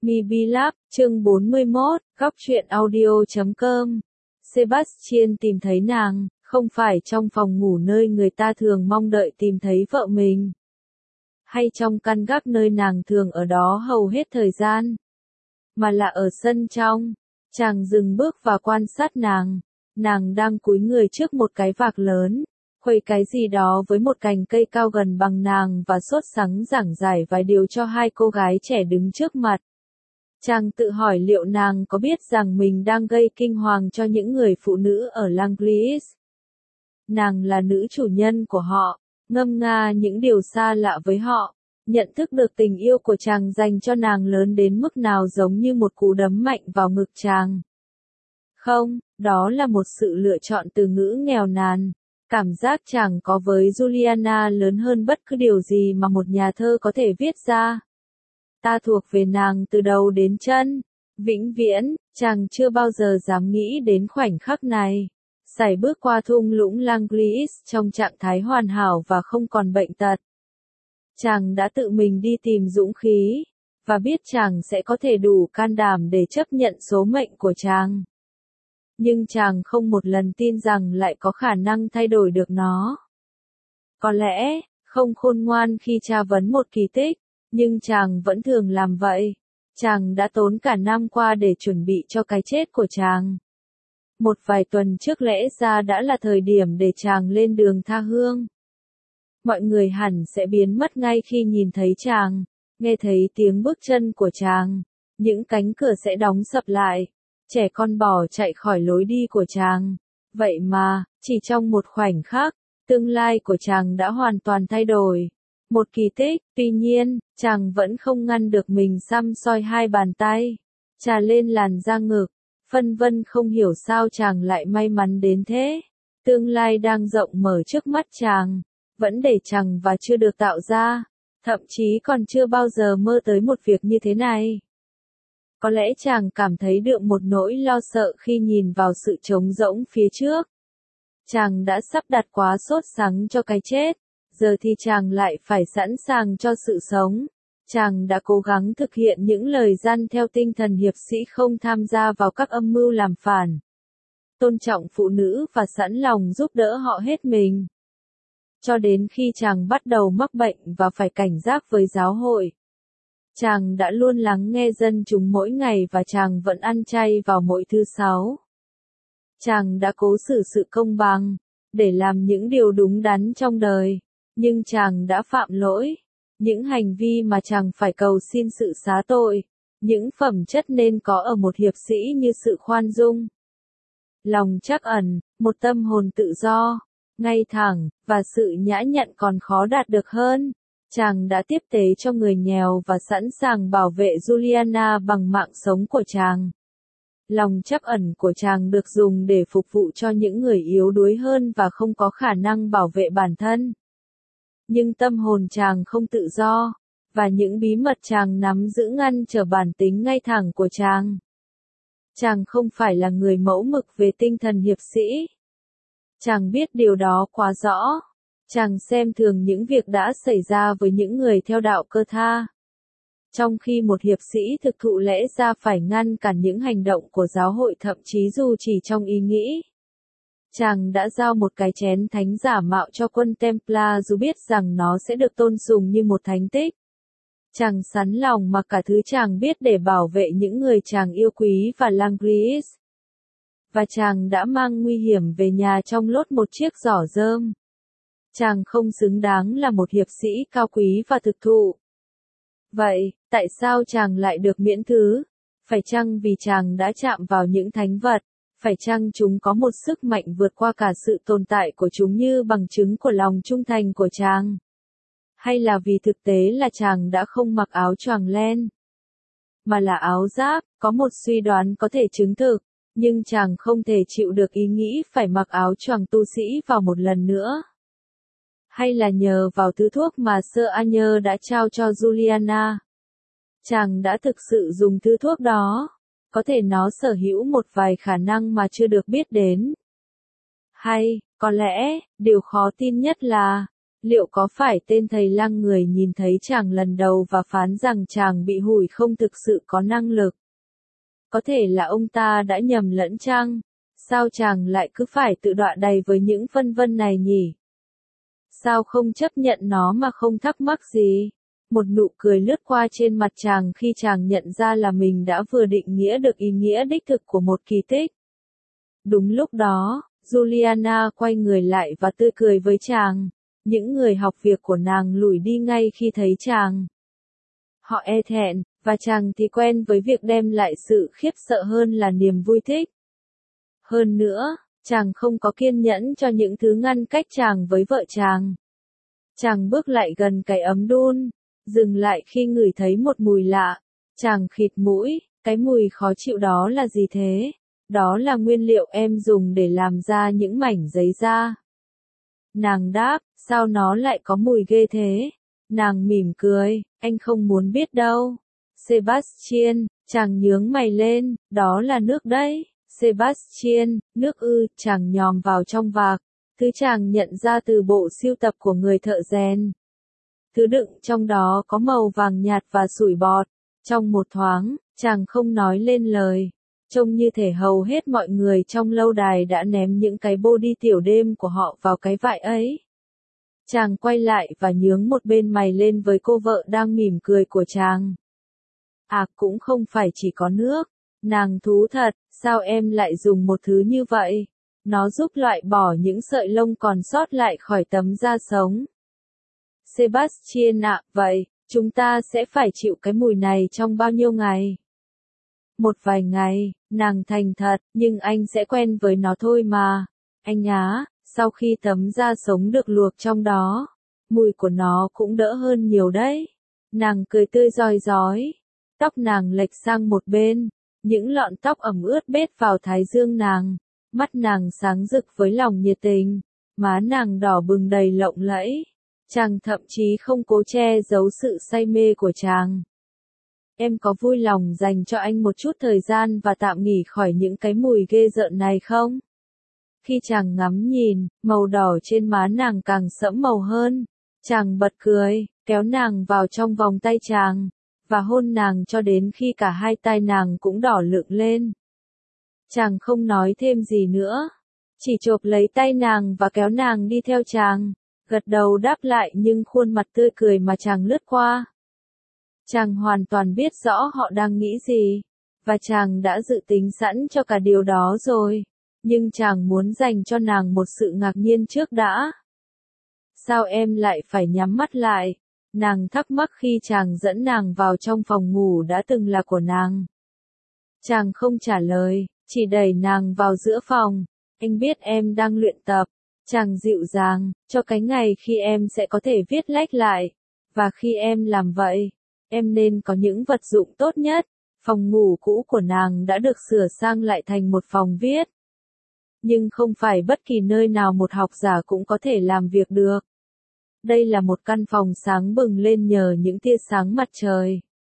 MiBlog, chương 41, góc truyện audio.com. Sebastian tìm thấy nàng, không phải trong phòng ngủ nơi người ta thường mong đợi tìm thấy vợ mình, hay trong căn gác nơi nàng thường ở đó hầu hết thời gian, mà là ở sân trong. Chàng dừng bước và quan sát nàng. Nàng đang cúi người trước một cái vạc lớn, khuấy cái gì đó với một cành cây cao gần bằng nàng và sốt sắng giảng giải vài điều cho hai cô gái trẻ đứng trước mặt. Chàng tự hỏi liệu nàng có biết rằng mình đang gây kinh hoàng cho những người phụ nữ ở Langlis. Nàng là nữ chủ nhân của họ, ngâm nga những điều xa lạ với họ, nhận thức được tình yêu của chàng dành cho nàng lớn đến mức nào giống như một cú đấm mạnh vào ngực chàng. Không, đó là một sự lựa chọn từ ngữ nghèo nàn. Cảm giác chàng có với Juliana lớn hơn bất cứ điều gì mà một nhà thơ có thể viết ra. Ta thuộc về nàng từ đầu đến chân. Vĩnh viễn, chàng chưa bao giờ dám nghĩ đến khoảnh khắc này. Sải bước qua thung lũng Langlis trong trạng thái hoàn hảo và không còn bệnh tật. Chàng đã tự mình đi tìm dũng khí, và biết chàng sẽ có thể đủ can đảm để chấp nhận số mệnh của chàng. Nhưng chàng không một lần tin rằng lại có khả năng thay đổi được nó. Có lẽ, không khôn ngoan khi tra vấn một kỳ tích, nhưng chàng vẫn thường làm vậy. Chàng đã tốn cả năm qua để chuẩn bị cho cái chết của chàng. Một vài tuần trước lẽ ra đã là thời điểm để chàng lên đường tha hương. Mọi người hẳn sẽ biến mất ngay khi nhìn thấy chàng, nghe thấy tiếng bước chân của chàng. Những cánh cửa sẽ đóng sập lại. Trẻ con bỏ chạy khỏi lối đi của chàng. Vậy mà, chỉ trong một khoảnh khắc, tương lai của chàng đã hoàn toàn thay đổi. Một kỳ tích, tuy nhiên, chàng vẫn không ngăn được mình săm soi hai bàn tay, trà lên làn da ngực, phân vân không hiểu sao chàng lại may mắn đến thế. Tương lai đang rộng mở trước mắt chàng, vẫn để chàng và chưa được tạo ra, thậm chí còn chưa bao giờ mơ tới một việc như thế này. Có lẽ chàng cảm thấy được một nỗi lo sợ khi nhìn vào sự trống rỗng phía trước. Chàng đã sắp đặt quá sốt sắng cho cái chết, giờ thì chàng lại phải sẵn sàng cho sự sống. Chàng đã cố gắng thực hiện những lời dặn theo tinh thần hiệp sĩ không tham gia vào các âm mưu làm phản, tôn trọng phụ nữ và sẵn lòng giúp đỡ họ hết mình. Cho đến khi chàng bắt đầu mắc bệnh và phải cảnh giác với giáo hội. Chàng đã luôn lắng nghe dân chúng mỗi ngày và chàng vẫn ăn chay vào mỗi thứ Sáu. Chàng đã cố xử sự công bằng, để làm những điều đúng đắn trong đời, nhưng chàng đã phạm lỗi. Những hành vi mà chàng phải cầu xin sự xá tội, những phẩm chất nên có ở một hiệp sĩ như sự khoan dung, lòng trắc ẩn, một tâm hồn tự do, ngay thẳng, và sự nhã nhặn còn khó đạt được hơn. Chàng đã tiếp tế cho người nghèo và sẵn sàng bảo vệ Juliana bằng mạng sống của chàng. Lòng trắc ẩn của chàng được dùng để phục vụ cho những người yếu đuối hơn và không có khả năng bảo vệ bản thân. Nhưng tâm hồn chàng không tự do, và những bí mật chàng nắm giữ ngăn trở bản tính ngay thẳng của chàng. Chàng không phải là người mẫu mực về tinh thần hiệp sĩ. Chàng biết điều đó quá rõ. Chàng xem thường những việc đã xảy ra với những người theo đạo Cơ Tha. Trong khi một hiệp sĩ thực thụ lẽ ra phải ngăn cản những hành động của giáo hội thậm chí dù chỉ trong ý nghĩ. Chàng đã giao một cái chén thánh giả mạo cho quân Templar dù biết rằng nó sẽ được tôn sùng như một thánh tích. Chàng sẵn lòng mặc cả thứ chàng biết để bảo vệ những người chàng yêu quý và Langlis. Và chàng đã mang nguy hiểm về nhà trong lốt một chiếc giỏ rơm. Chàng không xứng đáng là một hiệp sĩ cao quý và thực thụ. Vậy, tại sao chàng lại được miễn thứ? Phải chăng vì chàng đã chạm vào những thánh vật? Phải chăng chúng có một sức mạnh vượt qua cả sự tồn tại của chúng như bằng chứng của lòng trung thành của chàng? Hay là vì thực tế là chàng đã không mặc áo choàng len, mà là áo giáp? Có một suy đoán có thể chứng thực, nhưng chàng không thể chịu được ý nghĩ phải mặc áo choàng tu sĩ vào một lần nữa. Hay là nhờ vào thứ thuốc mà Sir Anyer đã trao cho Juliana? Chàng đã thực sự dùng thứ thuốc đó. Có thể nó sở hữu một vài khả năng mà chưa được biết đến. Hay, có lẽ, điều khó tin nhất là, Liệu có phải tên thầy lang người nhìn thấy chàng lần đầu và phán rằng chàng bị hủi không thực sự có năng lực? Có thể là ông ta đã nhầm lẫn chăng? Sao chàng lại cứ phải tự đọa đầy với những phân vân này nhỉ? Sao không chấp nhận nó mà không thắc mắc gì? Một nụ cười lướt qua trên mặt chàng khi chàng nhận ra là mình đã vừa định nghĩa được ý nghĩa đích thực của một kỳ tích. Đúng lúc đó, Juliana quay người lại và tươi cười với chàng. Những người học việc của nàng lủi đi ngay khi thấy chàng. Họ e thẹn, và chàng thì quen với việc đem lại sự khiếp sợ hơn là niềm vui thích. Hơn nữa, chàng không có kiên nhẫn cho những thứ ngăn cách chàng với vợ chàng. Chàng bước lại gần cái ấm đun, dừng lại khi ngửi thấy một mùi lạ. Chàng khịt mũi, cái mùi khó chịu đó là gì thế? Đó là nguyên liệu em dùng để làm ra những mảnh giấy da. Nàng đáp, sao nó lại có mùi ghê thế? Nàng mỉm cười, anh không muốn biết đâu. Sebastian, chàng nhướng mày lên, đó là nước đấy. Sebastian, nước ư, chàng nhòm vào trong vạc. Thứ chàng nhận ra từ bộ sưu tập của người thợ rèn. Thứ đựng trong đó có màu vàng nhạt và sủi bọt. Trong một thoáng, chàng không nói lên lời. Trông như thể hầu hết mọi người trong lâu đài đã ném những cái body tiểu đêm của họ vào cái vại ấy. Chàng quay lại và nhướng một bên mày lên với cô vợ đang mỉm cười của chàng. À, cũng không phải chỉ có nước. Nàng thú thật, sao em lại dùng một thứ như vậy? Nó giúp loại bỏ những sợi lông còn sót lại khỏi tấm da sống. Sebastian ạ, vậy, chúng ta sẽ phải chịu cái mùi này trong bao nhiêu ngày? Một vài ngày, nàng thành thật, nhưng anh sẽ quen với nó thôi mà. Anh á, sau khi tấm da sống được luộc trong đó, mùi của nó cũng đỡ hơn nhiều đấy. Nàng cười tươi rói rói. Tóc nàng lệch sang một bên, những lọn tóc ẩm ướt bết vào thái dương nàng. Mắt nàng sáng rực với lòng nhiệt tình, má nàng đỏ bừng đầy lộng lẫy. Chàng thậm chí không cố che giấu sự say mê của chàng. Em có vui lòng dành cho anh một chút thời gian và tạm nghỉ khỏi những cái mùi ghê rợn này không? Khi chàng ngắm nhìn, màu đỏ trên má nàng càng sẫm màu hơn. Chàng bật cười, kéo nàng vào trong vòng tay chàng, và hôn nàng cho đến khi cả hai tai nàng cũng đỏ lựng lên. Chàng không nói thêm gì nữa, chỉ chộp lấy tay nàng và kéo nàng đi theo chàng, gật đầu đáp lại nhưng khuôn mặt tươi cười mà chàng lướt qua. Chàng hoàn toàn biết rõ họ đang nghĩ gì, và chàng đã dự tính sẵn cho cả điều đó rồi, nhưng chàng muốn dành cho nàng một sự ngạc nhiên trước đã. Sao em lại phải nhắm mắt lại? Nàng thắc mắc khi chàng dẫn nàng vào trong phòng ngủ đã từng là của nàng. Chàng không trả lời, chỉ đẩy nàng vào giữa phòng. Anh biết em đang luyện tập. Chàng dịu dàng, cho cái ngày khi em sẽ có thể viết lách lại. Và khi em làm vậy, em nên có những vật dụng tốt nhất. Phòng ngủ cũ của nàng đã được sửa sang lại thành một phòng viết. Nhưng không phải bất kỳ nơi nào một học giả cũng có thể làm việc được. Đây là một căn phòng sáng bừng lên nhờ những tia sáng mặt trời,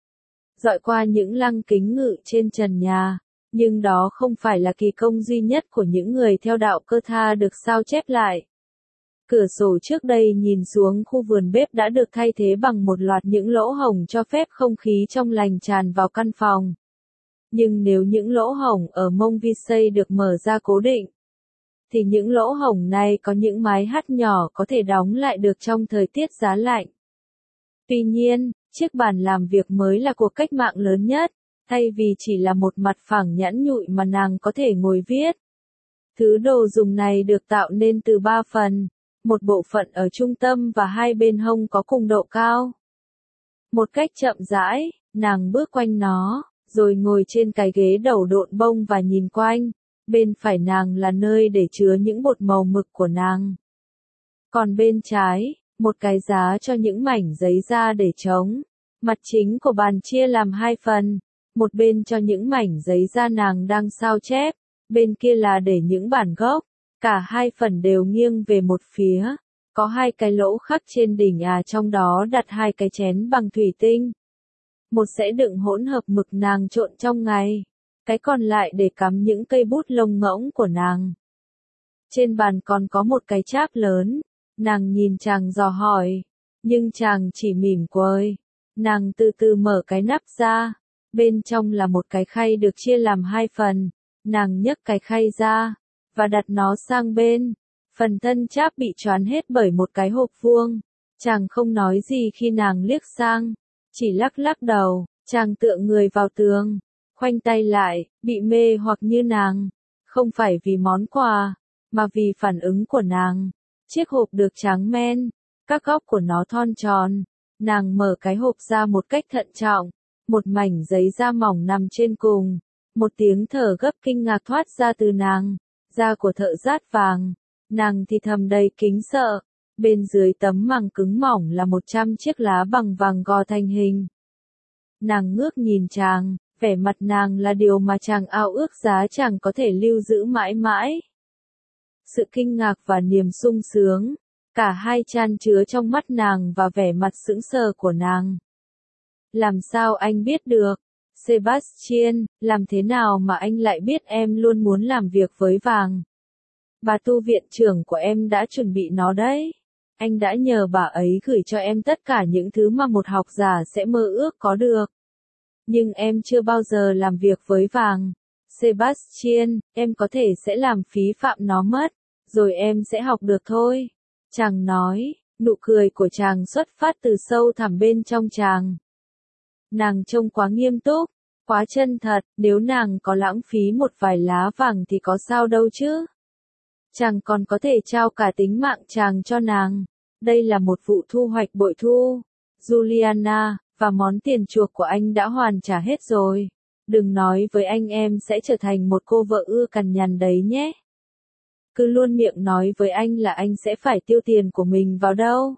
dọi qua những lăng kính ngự trên trần nhà. Nhưng đó không phải là kỳ công duy nhất của những người theo đạo Cơ Tha được sao chép lại. Cửa sổ trước đây nhìn xuống khu vườn bếp đã được thay thế bằng một loạt những lỗ hổng cho phép không khí trong lành tràn vào căn phòng. Nhưng nếu những lỗ hổng ở mông vi xây được mở ra cố định, thì những lỗ hổng này có những mái hắt nhỏ có thể đóng lại được trong thời tiết giá lạnh. Tuy nhiên, chiếc bàn làm việc mới là cuộc cách mạng lớn nhất, thay vì chỉ là một mặt phẳng nhẵn nhụi mà nàng có thể ngồi viết. Thứ đồ dùng này được tạo nên từ 3 phần, một bộ phận ở trung tâm và hai bên hông có cùng độ cao. Một cách chậm rãi, nàng bước quanh nó, rồi ngồi trên cái ghế đầu độn bông và nhìn quanh. Bên phải nàng là nơi để chứa những bột màu mực của nàng. Còn bên trái, một cái giá cho những mảnh giấy da để trống. Mặt chính của bàn chia làm 2 phần, một bên cho những mảnh giấy da nàng đang sao chép, bên kia là để những bản gốc. Cả 2 phần đều nghiêng về một phía, có 2 cái lỗ khắc trên đỉnh trong đó đặt 2 cái chén bằng thủy tinh. Một sẽ đựng hỗn hợp mực nàng trộn trong ngày, cái còn lại để cắm những cây bút lông ngỗng của nàng. Trên bàn còn có một cái cháp lớn, Nàng nhìn chàng dò hỏi, nhưng chàng chỉ mỉm cười. Nàng từ từ mở cái nắp ra, bên trong là một cái khay được chia làm hai phần. Nàng nhấc cái khay ra, và đặt nó sang bên. Phần thân cháp bị choán hết bởi một cái hộp vuông. Chàng không nói gì khi nàng liếc sang, chỉ lắc lắc đầu. Chàng tựa người vào tường, khoanh tay lại, bị mê hoặc như nàng. Không phải vì món quà, mà vì phản ứng của nàng. Chiếc hộp được tráng men, các góc của nó thon tròn. Nàng mở cái hộp ra một cách thận trọng, một mảnh giấy da mỏng nằm trên cùng. Một tiếng thở gấp kinh ngạc thoát ra từ nàng, da của thợ dát vàng. Nàng thì thầm đầy kính sợ, bên dưới tấm màng cứng mỏng là 100 chiếc lá bằng vàng gò thành hình. Nàng ngước nhìn chàng, vẻ mặt nàng là điều mà chàng ao ước giá chàng có thể lưu giữ mãi mãi. Sự kinh ngạc và niềm sung sướng, cả hai chan chứa trong mắt nàng và vẻ mặt sững sờ của nàng. Làm sao anh biết được? Sebastian, làm thế nào mà anh lại biết em luôn muốn làm việc với vàng? Bà tu viện trưởng của em đã chuẩn bị nó đấy. Anh đã nhờ bà ấy gửi cho em tất cả những thứ mà một học giả sẽ mơ ước có được. Nhưng em chưa bao giờ làm việc với vàng. Sebastian, em có thể sẽ làm phí phạm nó mất, rồi em sẽ học được thôi. Chàng nói, nụ cười của chàng xuất phát từ sâu thẳm bên trong chàng. Nàng trông quá nghiêm túc, quá chân thật, nếu nàng có lãng phí một vài lá vàng thì có sao đâu chứ. Chàng còn có thể trao cả tính mạng chàng cho nàng. Đây là một vụ thu hoạch bội thu. Juliana, và món tiền chuộc của anh đã hoàn trả hết rồi. Đừng nói với anh em sẽ trở thành một cô vợ ưa cằn nhằn đấy nhé. Cứ luôn miệng nói với anh là anh sẽ phải tiêu tiền của mình vào đâu.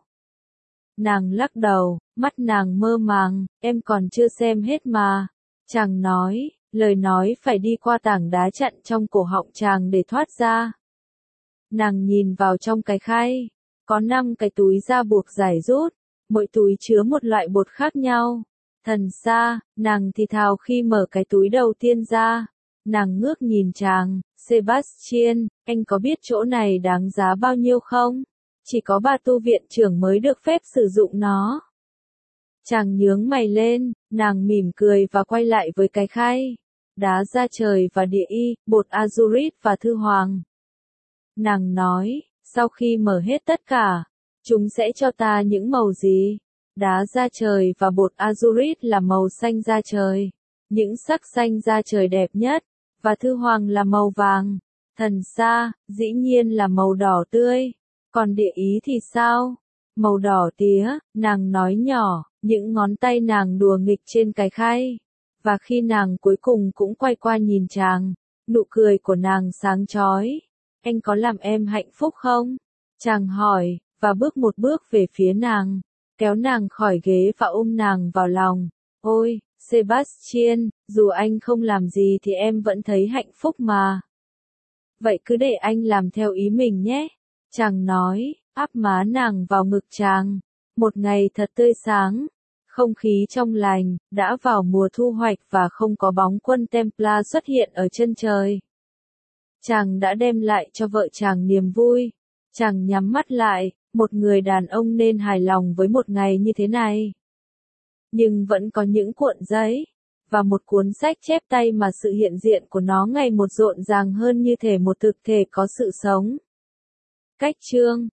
Nàng lắc đầu, mắt nàng mơ màng, em còn chưa xem hết mà. Chàng nói, lời nói phải đi qua tảng đá chặn trong cổ họng chàng để thoát ra. Nàng nhìn vào trong cái khay, có 5 cái túi da buộc giải rút, mỗi túi chứa một loại bột khác nhau. Thần xa, nàng thì thào khi mở cái túi đầu tiên ra. Nàng ngước nhìn chàng, Sebastian, anh có biết chỗ này đáng giá bao nhiêu không? Chỉ có bà tu viện trưởng mới được phép sử dụng nó. Chàng nhướng mày lên, nàng mỉm cười và quay lại với cái khay. Đá da trời và địa y, bột azurit và thư hoàng. Nàng nói, sau khi mở hết tất cả, chúng sẽ cho ta những màu gì? Đá da trời và bột azurit là màu xanh da trời, những sắc xanh da trời đẹp nhất, và thư hoàng là màu vàng. Thần xa, dĩ nhiên là màu đỏ tươi. Còn địa ý thì sao? Màu đỏ tía, nàng nói nhỏ, những ngón tay nàng đùa nghịch trên cái khay. Và khi nàng cuối cùng cũng quay qua nhìn chàng, nụ cười của nàng sáng chói. Anh có làm em hạnh phúc không? Chàng hỏi, và bước một bước về phía nàng, kéo nàng khỏi ghế và ôm nàng vào lòng. Ôi, Sebastian, dù anh không làm gì thì em vẫn thấy hạnh phúc mà. Vậy cứ để anh làm theo ý mình nhé. Chàng nói, áp má nàng vào ngực chàng. Một ngày thật tươi sáng, không khí trong lành, đã vào mùa thu hoạch và không có bóng quân Templar xuất hiện ở chân trời. Chàng đã đem lại cho vợ chàng niềm vui. Chàng nhắm mắt lại, một người đàn ông nên hài lòng với một ngày như thế này. Nhưng vẫn có những cuộn giấy, và một cuốn sách chép tay mà sự hiện diện của nó ngày một rộn ràng hơn như thể một thực thể có sự sống. Cách chương